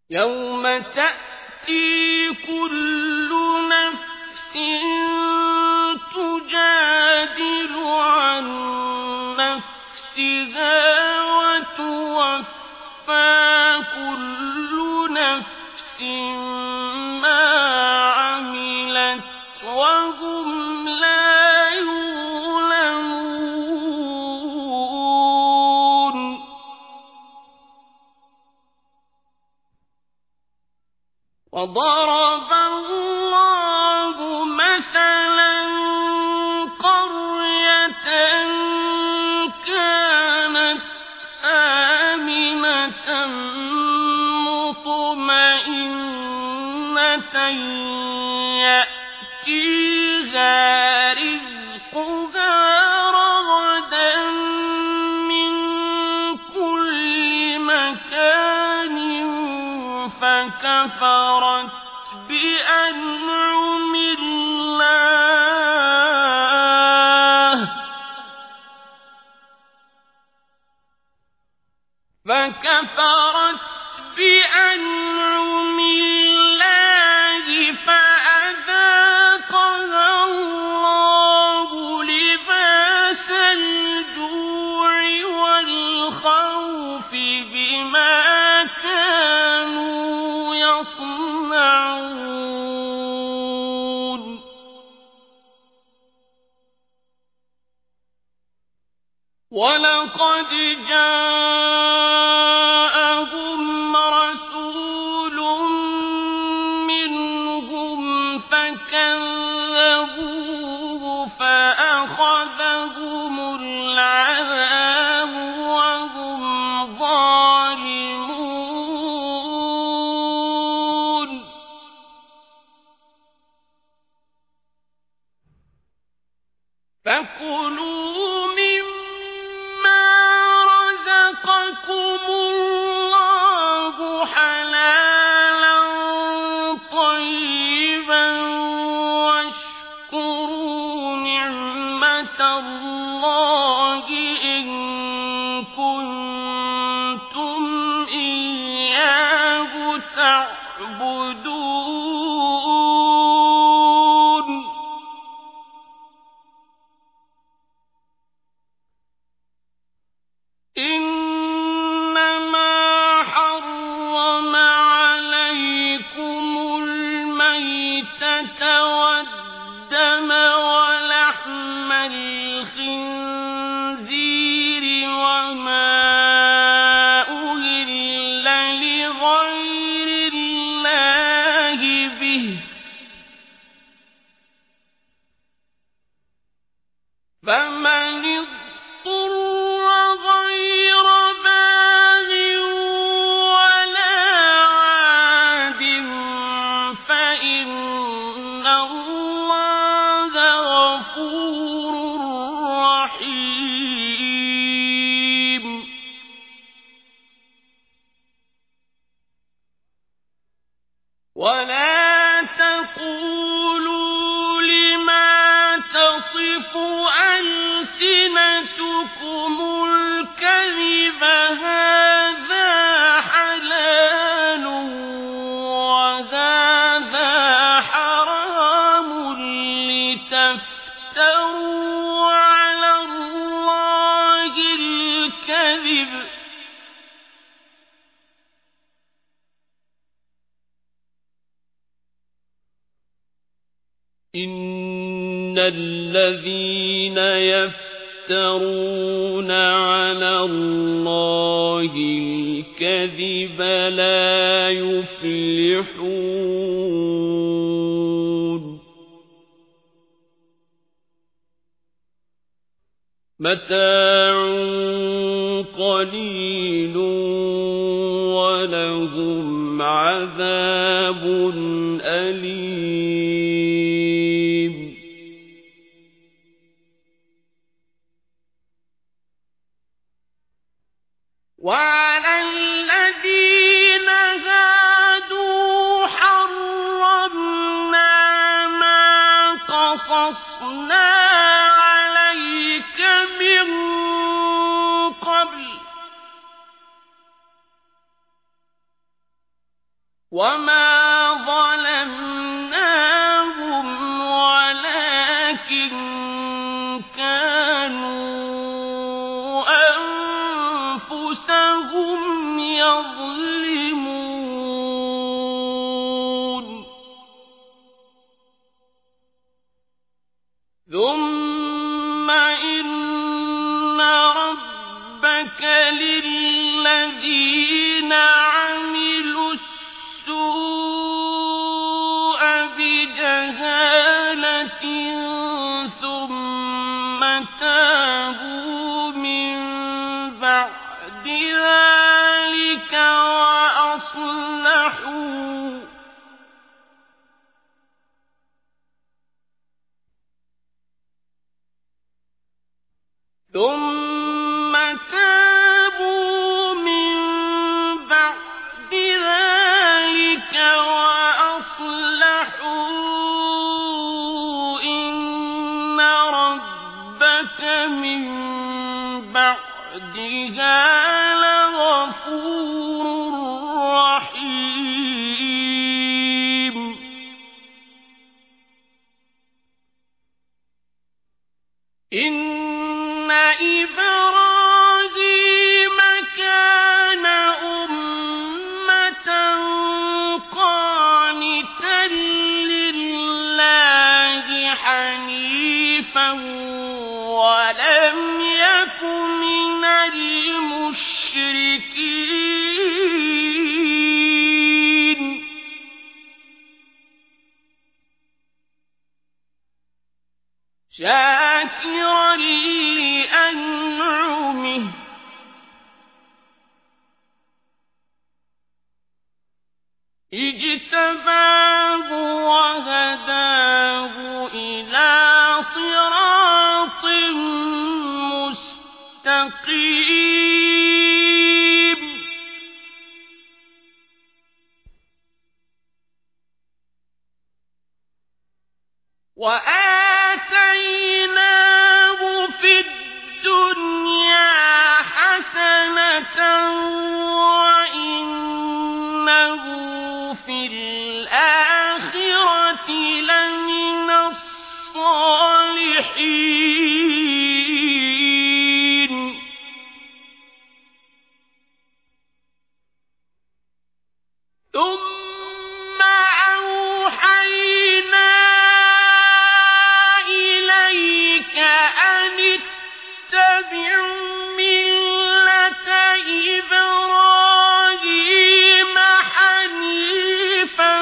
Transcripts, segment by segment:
يوم تأتي كل نفس تجادل عن نفسها وتوفى كل نفس ما عملت وهم لا يظلمون وضرب الله مثلا قرية كانت آمنة مطمئنة يأتيها رزقها رغدا من كل مكان فكفرت بأنعم الله فأذاقها الله لباس الجوع والخوف بما كانوا يصنعون ولقد جاءهم رسول منهم فكذبوه فأخذهم العذاب وهم ظالمون فكلوا مما رزقكم الله حلالا طيبا واشكروا نعمة الله إن كنتم إياه تعبدون إنما حرم عليكم الميتة والدم ولحم الخنزير وما أهل لغير الله به فمن اضطر غير باغ ولا عاد فإن الله غفور رحيم ولا تقولوا لما تصف ألسنتكم الكذب هذا حلال وهذا حرام لتفتروا على الله الكذب إن الذين يفترون على الله الكذب لا يفلحون متاع قليل ولهم عذاب أليم وعلى الذين هادوا حرمنا ما قصصنا عليك من قبل وما ظلمناهم ولكن كانوا أنفسهم يظلمون ثم إن ربك للذين عملوا السوء بجهالة ثم تابوا من بعد ذلك وأصلحوا إن ربك من بعدها لغفور رحيم إن إبراهيم كان أمة قانتا لله حنيفا ولم يك من المشركين شاكرا لأنعمه اجتباه وهداه إلى صراط مستقيم وآتيناه في الدنيا حسنة وإنه في الآخرة لمن الصالحين ثم أوحينا إليك أن اتبع ملة إبراهيم حنيفا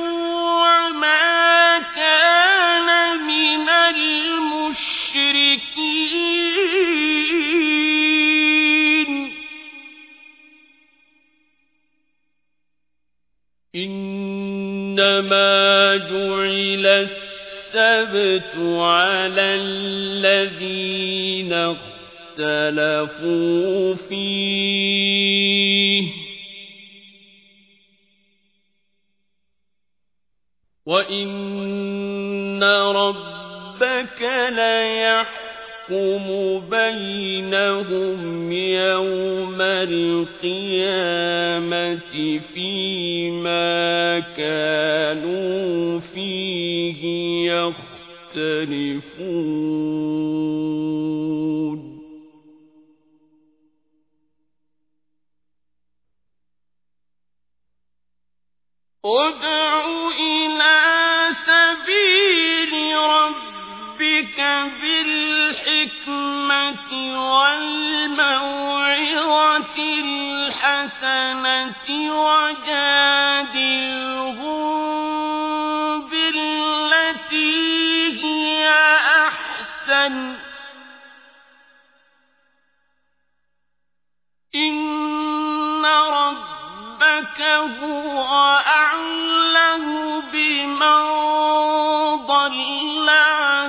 وما كان من المشركين إنما جعل السبت على الذين اختلفوا فيه وإن ربك ليحكم بينهم يوم القيامة فيما كانوا فيه يختلفون ادع إلى سبيل ربك بالحكمة والموعظة الحسنة وجادلهم بالتي هي أحسن إن ربك هو أعلم بمن ضل عن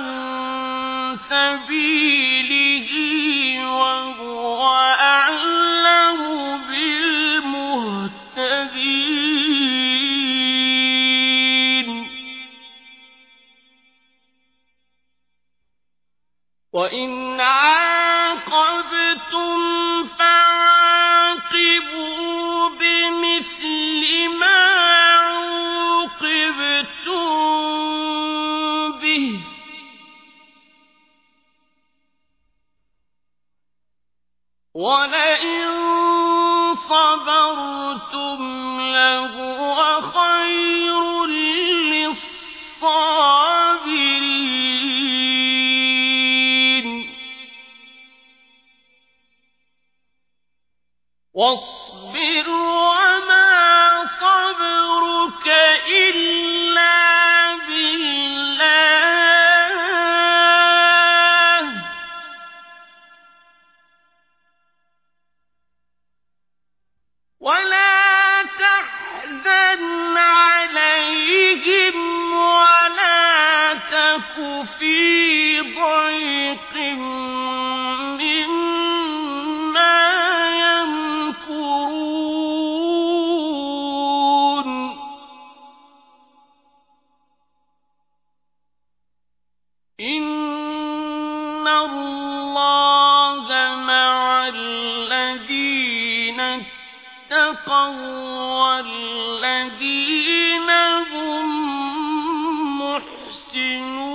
سبيله وهو أعلم بالمهتدين وإن عاقبتم فعاقبوا بمثل ما لهو خير للصابرين واصبر وما صبرك إلا بالله ولا تحزن عليهم ولا تك في ضيق مما يمكرون إن الله مع الذين اتقوا والذين هم محسنون